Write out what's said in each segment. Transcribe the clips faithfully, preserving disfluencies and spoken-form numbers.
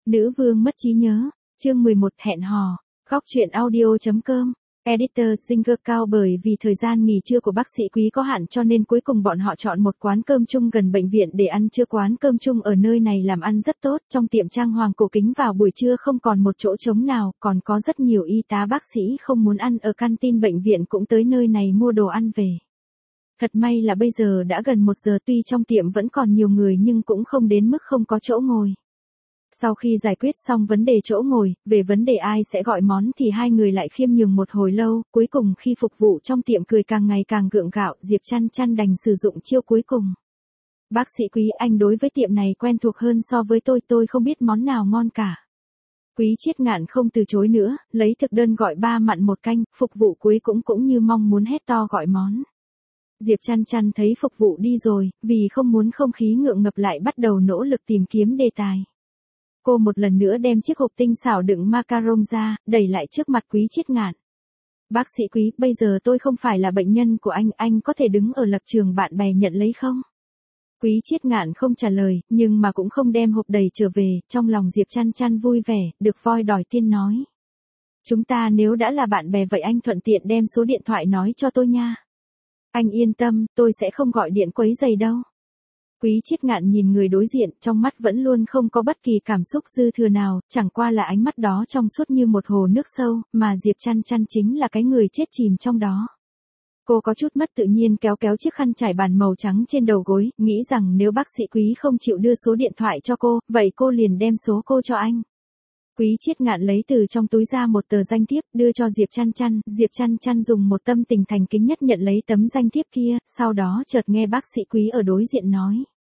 Nữ vương mất trí nhớ, chương mười một hẹn hò, góc truyện audio.com, editor Ginger Cao. Bởi vì thời gian nghỉ trưa của bác sĩ Quý có hạn cho nên cuối cùng bọn họ chọn một quán cơm chung gần bệnh viện để ăn trưa. Quán cơm chung ở nơi này làm ăn rất tốt, trong tiệm trang hoàng cổ kính vào buổi trưa không còn một chỗ trống nào, còn có rất nhiều y tá bác sĩ không muốn ăn ở canteen bệnh viện cũng tới nơi này mua đồ ăn về. Thật may là bây giờ đã gần một giờ, tuy trong tiệm vẫn còn nhiều người nhưng cũng không đến mức không có chỗ ngồi. Sau khi giải quyết xong vấn đề chỗ ngồi, về vấn đề ai sẽ gọi món thì hai người lại khiêm nhường một hồi lâu, cuối cùng khi phục vụ trong tiệm cười càng ngày càng gượng gạo, Diệp Chăn Chăn đành sử dụng chiêu cuối cùng. Bác sĩ Quý, anh đối với tiệm này quen thuộc hơn so với tôi, tôi không biết món nào ngon cả. Quý Chiết Ngạn không từ chối nữa, lấy thực đơn gọi ba mặn một canh, phục vụ cuối cũng cũng như mong muốn hét to gọi món. Diệp Chăn Chăn thấy phục vụ đi rồi, vì không muốn không khí ngượng ngập lại bắt đầu nỗ lực tìm kiếm đề tài. Cô một lần nữa đem chiếc hộp tinh xảo đựng macaron ra, đẩy lại trước mặt Quý Chiết Ngạn. Bác sĩ Quý, bây giờ tôi không phải là bệnh nhân của anh, anh có thể đứng ở lập trường bạn bè nhận lấy không? Quý Chiết Ngạn không trả lời, nhưng mà cũng không đem hộp đầy trở về, trong lòng Diệp Chăn Chăn vui vẻ, được voi đòi tiên nói. Chúng ta nếu đã là bạn bè vậy anh thuận tiện đem số điện thoại nói cho tôi nha. Anh yên tâm, tôi sẽ không gọi điện quấy rầy đâu. Quý Chiết Ngạn nhìn người đối diện, trong mắt vẫn luôn không có bất kỳ cảm xúc dư thừa nào, chẳng qua là ánh mắt đó trong suốt như một hồ nước sâu, mà Diệp Chăn Chăn chính là cái người chết chìm trong đó. Cô có chút mất tự nhiên kéo kéo chiếc khăn trải bàn màu trắng trên đầu gối, nghĩ rằng nếu bác sĩ Quý không chịu đưa số điện thoại cho cô, vậy cô liền đem số cô cho anh. Quý Chiết Ngạn lấy từ trong túi ra một tờ danh thiếp, đưa cho Diệp Chăn Chăn, Diệp Chăn Chăn dùng một tâm tình thành kính nhất nhận lấy tấm danh thiếp kia, sau đó chợt nghe bác sĩ Quý ở đối diện nói.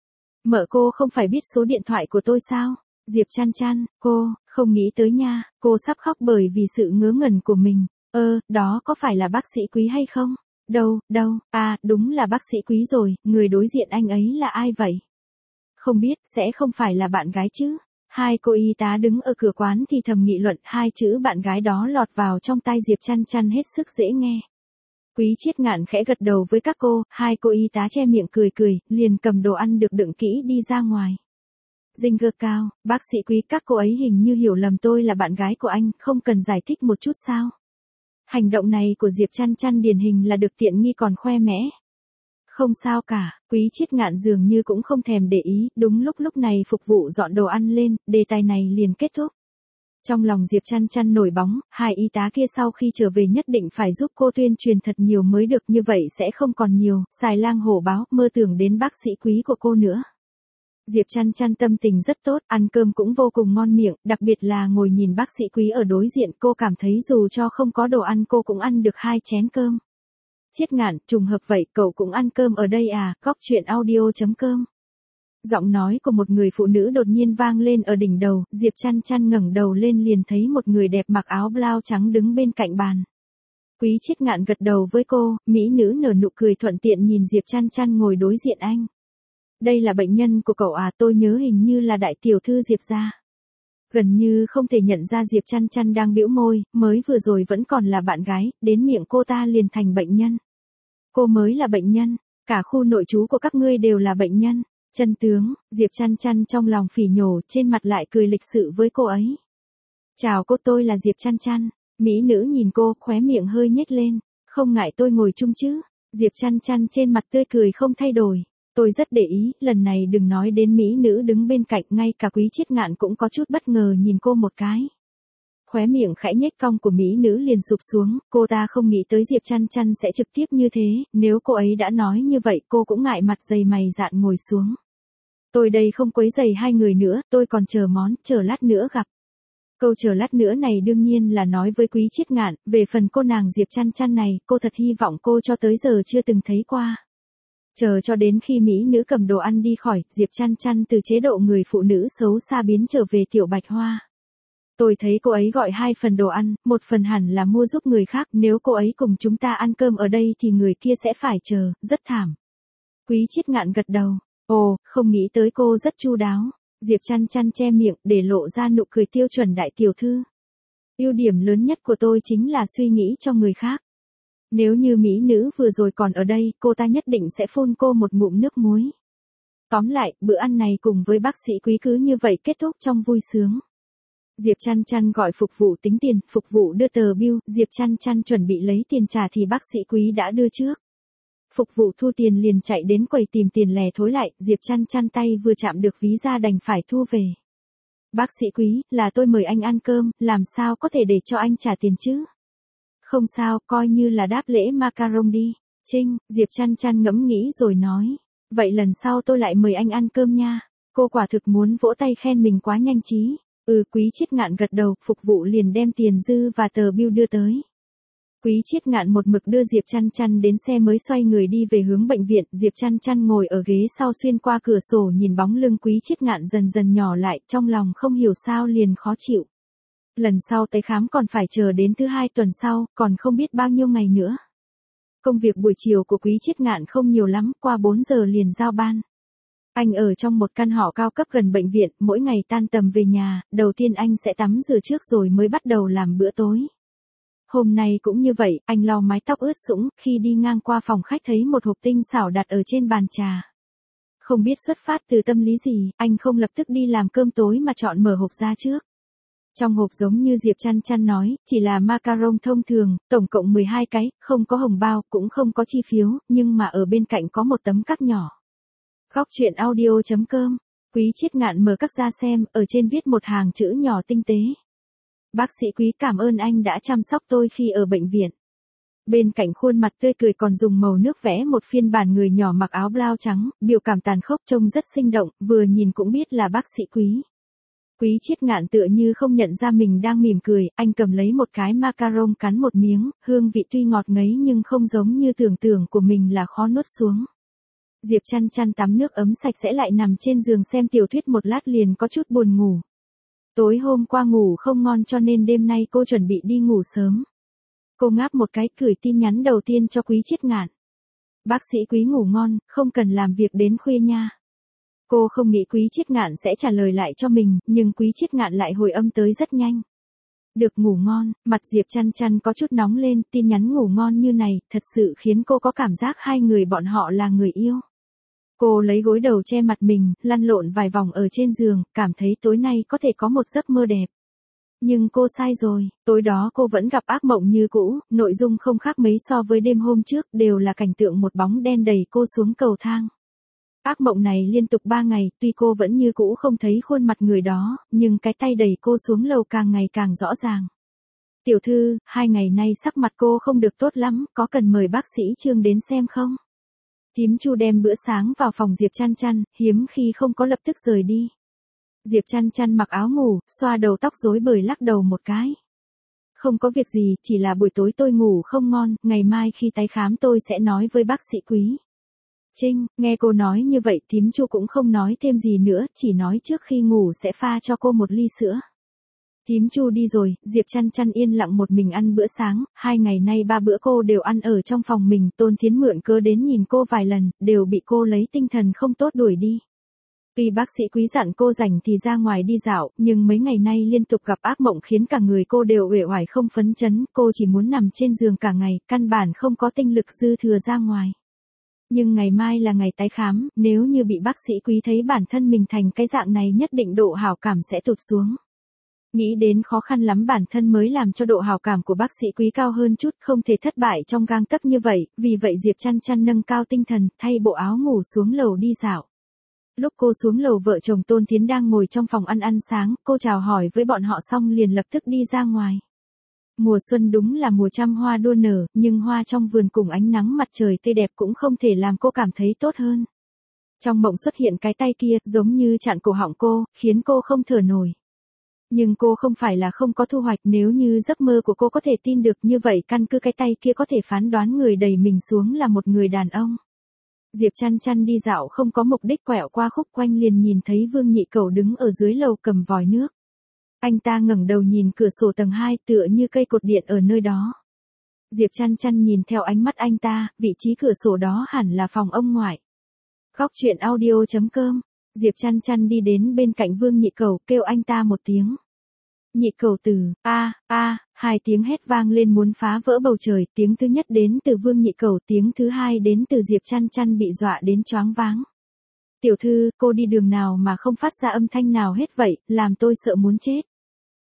Mợ cô không phải biết số điện thoại của tôi sao? Diệp Chăn Chăn, cô, không nghĩ tới nha, cô sắp khóc bởi vì sự ngớ ngẩn của mình. Ơ, đó có phải là bác sĩ Quý hay không? Đâu, đâu, à, đúng là bác sĩ Quý rồi, người đối diện anh ấy là ai vậy? Không biết, sẽ không phải là bạn gái chứ? Hai cô y tá đứng ở cửa quán thì thầm nghị luận, hai chữ bạn gái đó lọt vào trong tai Diệp Chăn Chăn hết sức dễ nghe. Quý Chiết Ngạn khẽ gật đầu với các cô, hai cô y tá che miệng cười cười, liền cầm đồ ăn được đựng kỹ đi ra ngoài. Ginger Cao, bác sĩ Quý, các cô ấy hình như hiểu lầm tôi là bạn gái của anh, không cần giải thích một chút sao? Hành động này của Diệp Chăn Chăn điển hình là được tiện nghi còn khoe mẽ. Không sao cả, Quý Chiết Ngạn dường như cũng không thèm để ý, đúng lúc lúc này phục vụ dọn đồ ăn lên, đề tài này liền kết thúc. Trong lòng Diệp Chăn Chăn nổi bóng, hai y tá kia sau khi trở về nhất định phải giúp cô tuyên truyền thật nhiều mới được, như vậy sẽ không còn nhiều, xài lang hổ báo, mơ tưởng đến bác sĩ Quý của cô nữa. Diệp Chăn Chăn tâm tình rất tốt, ăn cơm cũng vô cùng ngon miệng, đặc biệt là ngồi nhìn bác sĩ Quý ở đối diện, cô cảm thấy dù cho không có đồ ăn cô cũng ăn được hai chén cơm. Chiết Ngạn, trùng hợp vậy, cậu cũng ăn cơm ở đây à? Góc truyện audio.com. Giọng nói của một người phụ nữ đột nhiên vang lên ở đỉnh đầu, Diệp Chăn Chăn ngẩng đầu lên liền thấy một người đẹp mặc áo blau trắng đứng bên cạnh bàn. Quý Chiết Ngạn gật đầu với cô, mỹ nữ nở nụ cười thuận tiện nhìn Diệp Chăn Chăn ngồi đối diện anh. Đây là bệnh nhân của cậu à, tôi nhớ hình như là đại tiểu thư Diệp gia. Gần như không thể nhận ra Diệp Chăn Chăn đang bĩu môi, mới vừa rồi vẫn còn là bạn gái, đến miệng cô ta liền thành bệnh nhân. Cô mới là bệnh nhân, cả khu nội trú của các ngươi đều là bệnh nhân. Chân tướng, Diệp Chăn Chăn trong lòng phỉ nhổ, trên mặt lại cười lịch sự với cô ấy. Chào cô, tôi là Diệp Chăn Chăn. Mỹ nữ nhìn cô, khóe miệng hơi nhếch lên. Không ngại tôi ngồi chung chứ? Diệp Chăn Chăn trên mặt tươi cười không thay đổi. Tôi rất để ý, lần này đừng nói đến mỹ nữ đứng bên cạnh, ngay cả Quý Chiết Ngạn cũng có chút bất ngờ nhìn cô một cái. Khóe miệng khẽ nhếch cong của mỹ nữ liền sụp xuống, cô ta không nghĩ tới Diệp Chăn Chăn sẽ trực tiếp như thế, nếu cô ấy đã nói như vậy cô cũng ngại mặt dày mày dạn ngồi xuống. Tôi đây không quấy rầy hai người nữa, tôi còn chờ món, chờ lát nữa gặp. Câu chờ lát nữa này đương nhiên là nói với Quý Chiết Ngạn, về phần cô nàng Diệp Chăn Chăn này, cô thật hy vọng cô cho tới giờ chưa từng thấy qua. Chờ cho đến khi mỹ nữ cầm đồ ăn đi khỏi, Diệp Chăn Chăn từ chế độ người phụ nữ xấu xa biến trở về tiểu bạch hoa. Tôi thấy cô ấy gọi hai phần đồ ăn, một phần hẳn là mua giúp người khác, nếu cô ấy cùng chúng ta ăn cơm ở đây thì người kia sẽ phải chờ, rất thảm. Quý Chiết Ngạn gật đầu, ồ, không nghĩ tới cô rất chu đáo. Diệp Chăn Chăn che miệng, để lộ ra nụ cười tiêu chuẩn đại tiểu thư. Ưu điểm lớn nhất của tôi chính là suy nghĩ cho người khác. Nếu như mỹ nữ vừa rồi còn ở đây, cô ta nhất định sẽ phun cô một ngụm nước muối. Tóm lại, bữa ăn này cùng với bác sĩ Quý cứ như vậy kết thúc trong vui sướng. Diệp Chăn Chăn gọi phục vụ tính tiền, phục vụ đưa tờ bill, Diệp Chăn Chăn chuẩn bị lấy tiền trả thì bác sĩ Quý đã đưa trước. Phục vụ thu tiền liền chạy đến quầy tìm tiền lẻ thối lại, Diệp Chăn Chăn tay vừa chạm được ví ra đành phải thu về. Bác sĩ Quý, là tôi mời anh ăn cơm, làm sao có thể để cho anh trả tiền chứ? Không sao, coi như là đáp lễ macaron đi. Trinh, Diệp Chăn Chăn ngẫm nghĩ rồi nói. Vậy lần sau tôi lại mời anh ăn cơm nha. Cô quả thực muốn vỗ tay khen mình quá nhanh trí. Ừ, Quý Chiết Ngạn gật đầu, phục vụ liền đem tiền dư và tờ bill đưa tới. Quý Chiết Ngạn một mực đưa Diệp Chăn Chăn đến xe mới xoay người đi về hướng bệnh viện, Diệp Chăn Chăn ngồi ở ghế sau xuyên qua cửa sổ nhìn bóng lưng Quý Chiết Ngạn dần dần nhỏ lại, trong lòng không hiểu sao liền khó chịu. Lần sau tới khám còn phải chờ đến thứ hai tuần sau, còn không biết bao nhiêu ngày nữa. Công việc buổi chiều của Quý Chiết Ngạn không nhiều lắm, qua bốn giờ liền giao ban. Anh ở trong một căn hộ cao cấp gần bệnh viện, mỗi ngày tan tầm về nhà, đầu tiên anh sẽ tắm rửa trước rồi mới bắt đầu làm bữa tối. Hôm nay cũng như vậy, anh lau mái tóc ướt sũng, khi đi ngang qua phòng khách thấy một hộp tinh xảo đặt ở trên bàn trà. Không biết xuất phát từ tâm lý gì, anh không lập tức đi làm cơm tối mà chọn mở hộp ra trước. Trong hộp giống như Diệp Chăn Chăn nói, chỉ là macaron thông thường, tổng cộng mười hai cái, không có hồng bao, cũng không có chi phiếu, nhưng mà ở bên cạnh có một tấm cắc nhỏ. Góc truyện audio chấm com, Quý Chiết Ngạn mở cắc ra xem, ở trên viết một hàng chữ nhỏ tinh tế. Bác sĩ Quý cảm ơn anh đã chăm sóc tôi khi ở bệnh viện. Bên cạnh khuôn mặt tươi cười còn dùng màu nước vẽ một phiên bản người nhỏ mặc áo blau trắng, biểu cảm tàn khốc trông rất sinh động, vừa nhìn cũng biết là bác sĩ Quý. Quý Chiết Ngạn tựa như không nhận ra mình đang mỉm cười, anh cầm lấy một cái macaron cắn một miếng, hương vị tuy ngọt ngấy nhưng không giống như tưởng tượng của mình là khó nuốt xuống. Diệp Chăn Chăn tắm nước ấm sạch sẽ lại nằm trên giường xem tiểu thuyết một lát liền có chút buồn ngủ. Tối hôm qua ngủ không ngon cho nên đêm nay cô chuẩn bị đi ngủ sớm. Cô ngáp một cái gửi tin nhắn đầu tiên cho Quý Chiết Ngạn. Bác sĩ Quý ngủ ngon, không cần làm việc đến khuya nha. Cô không nghĩ Quý Chiết Ngạn sẽ trả lời lại cho mình, nhưng Quý Chiết Ngạn lại hồi âm tới rất nhanh. Được ngủ ngon, mặt Diệp Chăn Chăn có chút nóng lên, tin nhắn ngủ ngon như này, thật sự khiến cô có cảm giác hai người bọn họ là người yêu. Cô lấy gối đầu che mặt mình, lăn lộn vài vòng ở trên giường, cảm thấy tối nay có thể có một giấc mơ đẹp. Nhưng cô sai rồi, tối đó cô vẫn gặp ác mộng như cũ, nội dung không khác mấy so với đêm hôm trước, đều là cảnh tượng một bóng đen đẩy cô xuống cầu thang. Ác mộng này liên tục ba ngày, tuy cô vẫn như cũ không thấy khuôn mặt người đó, nhưng cái tay đẩy cô xuống lầu càng ngày càng rõ ràng. Tiểu thư, hai ngày nay sắc mặt cô không được tốt lắm, có cần mời bác sĩ Trương đến xem không? Thím Chu đem bữa sáng vào phòng Diệp Chăn Chăn, hiếm khi không có lập tức rời đi. Diệp Chăn Chăn mặc áo ngủ, xoa đầu tóc rối bời lắc đầu một cái. Không có việc gì, chỉ là buổi tối tôi ngủ không ngon, ngày mai khi tái khám tôi sẽ nói với bác sĩ Quý. Trinh, nghe cô nói như vậy thím Chu cũng không nói thêm gì nữa, chỉ nói trước khi ngủ sẽ pha cho cô một ly sữa. Thím Chu đi rồi, Diệp Chăn Chăn yên lặng một mình ăn bữa sáng, hai ngày nay ba bữa cô đều ăn ở trong phòng mình, Tôn Thiến mượn cớ đến nhìn cô vài lần, đều bị cô lấy tinh thần không tốt đuổi đi. Tuy bác sĩ Quý dặn cô rảnh thì ra ngoài đi dạo, nhưng mấy ngày nay liên tục gặp ác mộng khiến cả người cô đều uể oải không phấn chấn, cô chỉ muốn nằm trên giường cả ngày, căn bản không có tinh lực dư thừa ra ngoài. Nhưng ngày mai là ngày tái khám, nếu như bị bác sĩ Quý thấy bản thân mình thành cái dạng này nhất định độ hảo cảm sẽ tụt xuống. Nghĩ đến khó khăn lắm bản thân mới làm cho độ hảo cảm của bác sĩ Quý cao hơn chút, không thể thất bại trong gang tấc như vậy, vì vậy Diệp Chăn Chăn nâng cao tinh thần, thay bộ áo ngủ xuống lầu đi dạo. Lúc cô xuống lầu vợ chồng Tôn Thiến đang ngồi trong phòng ăn ăn sáng, cô chào hỏi với bọn họ xong liền lập tức đi ra ngoài. Mùa xuân đúng là mùa trăm hoa đua nở, nhưng hoa trong vườn cùng ánh nắng mặt trời tươi đẹp cũng không thể làm cô cảm thấy tốt hơn. Trong mộng xuất hiện cái tay kia, giống như chặn cổ họng cô, khiến cô không thở nổi. Nhưng cô không phải là không có thu hoạch, nếu như giấc mơ của cô có thể tin được như vậy, căn cứ cái tay kia có thể phán đoán người đẩy mình xuống là một người đàn ông. Diệp Chăn Chăn đi dạo không có mục đích, quẹo qua khúc quanh liền nhìn thấy Vương Nhị Cẩu đứng ở dưới lầu cầm vòi nước. Anh ta ngẩng đầu nhìn cửa sổ tầng hai, tựa như cây cột điện ở nơi đó. Diệp Chăn Chăn nhìn theo ánh mắt anh ta, vị trí cửa sổ đó hẳn là phòng ông ngoại. Góc truyện audio chấm com, Diệp Chăn Chăn đi đến bên cạnh Vương Nhị Cẩu, kêu anh ta một tiếng. Nhị Cẩu từ, a, a, hai tiếng hét vang lên muốn phá vỡ bầu trời, tiếng thứ nhất đến từ Vương Nhị Cẩu, tiếng thứ hai đến từ Diệp Chăn Chăn bị dọa đến choáng váng. Tiểu thư, cô đi đường nào mà không phát ra âm thanh nào hết vậy, làm tôi sợ muốn chết.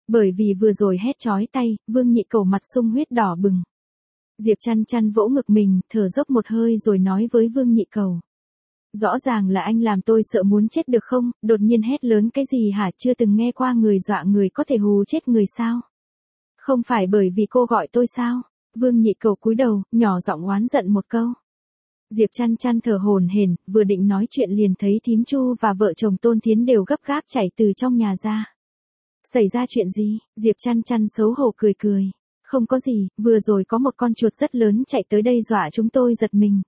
Bởi vì vừa rồi hét chói tay, Vương Nhị Cẩu mặt sung huyết đỏ bừng. Diệp Chăn Chăn vỗ ngực mình, thở dốc một hơi rồi nói với Vương Nhị Cẩu. Rõ ràng là anh làm tôi sợ muốn chết được không, đột nhiên hét lớn cái gì hả, chưa từng nghe qua người dọa người có thể hù chết người sao? Không phải bởi vì cô gọi tôi sao? Vương Nhị Cẩu cúi đầu, nhỏ giọng oán giận một câu. Diệp Chăn Chăn thở hổn hển, vừa định nói chuyện liền thấy thím Chu và vợ chồng Tôn Thiến đều gấp gáp chạy từ trong nhà ra. Xảy ra chuyện gì? Diệp Chăn Chăn xấu hổ cười cười. Không có gì, vừa rồi có một con chuột rất lớn chạy tới đây dọa chúng tôi giật mình.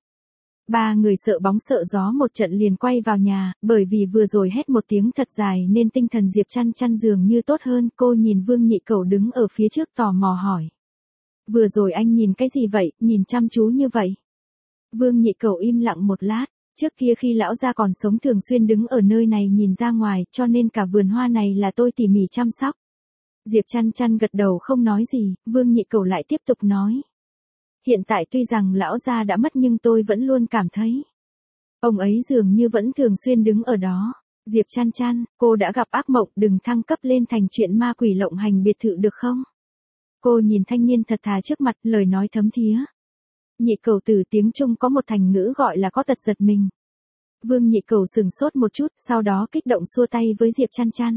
Ba người sợ bóng sợ gió một trận liền quay vào nhà, bởi vì vừa rồi hét một tiếng thật dài nên tinh thần Diệp Chăn Chăn dường như tốt hơn. Cô nhìn Vương Nhị Cẩu đứng ở phía trước tò mò hỏi. Vừa rồi anh nhìn cái gì vậy, nhìn chăm chú như vậy? Vương Nhị Cẩu im lặng một lát, trước kia khi lão gia còn sống thường xuyên đứng ở nơi này nhìn ra ngoài, cho nên cả vườn hoa này là tôi tỉ mỉ chăm sóc. Diệp Chăn Chăn gật đầu không nói gì, Vương Nhị Cẩu lại tiếp tục nói. Hiện tại tuy rằng lão gia đã mất nhưng tôi vẫn luôn cảm thấy. Ông ấy dường như vẫn thường xuyên đứng ở đó. Diệp Chăn Chăn, cô đã gặp ác mộng, đừng thăng cấp lên thành chuyện ma quỷ lộng hành biệt thự được không? Cô nhìn thanh niên thật thà trước mặt, lời nói thấm thía. Nhị Cẩu từ tiếng Trung có một thành ngữ gọi là có tật giật mình. Vương Nhị Cẩu sừng sốt một chút, sau đó kích động xua tay với Diệp Chăn Chăn.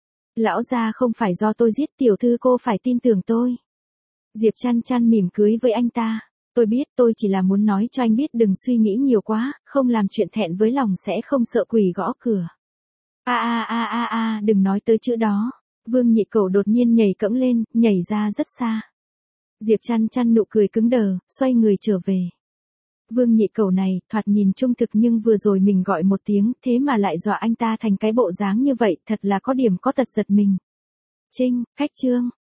Lão gia không phải do tôi giết, tiểu thư cô phải tin tưởng tôi. Diệp Chăn Chăn mỉm cười với anh ta. Tôi biết, tôi chỉ là muốn nói cho anh biết đừng suy nghĩ nhiều quá, không làm chuyện thẹn với lòng sẽ không sợ quỷ gõ cửa. A a a a a, đừng nói tới chữ đó. Vương Nhị Cẩu đột nhiên nhảy cẫng lên, nhảy ra rất xa. Diệp Chăn Chăn nụ cười cứng đờ, xoay người trở về. Vương Nhị Cẩu này, thoạt nhìn trung thực nhưng vừa rồi mình gọi một tiếng, thế mà lại dọa anh ta thành cái bộ dáng như vậy, thật là có điểm có tật giật mình. Trinh, khách trương.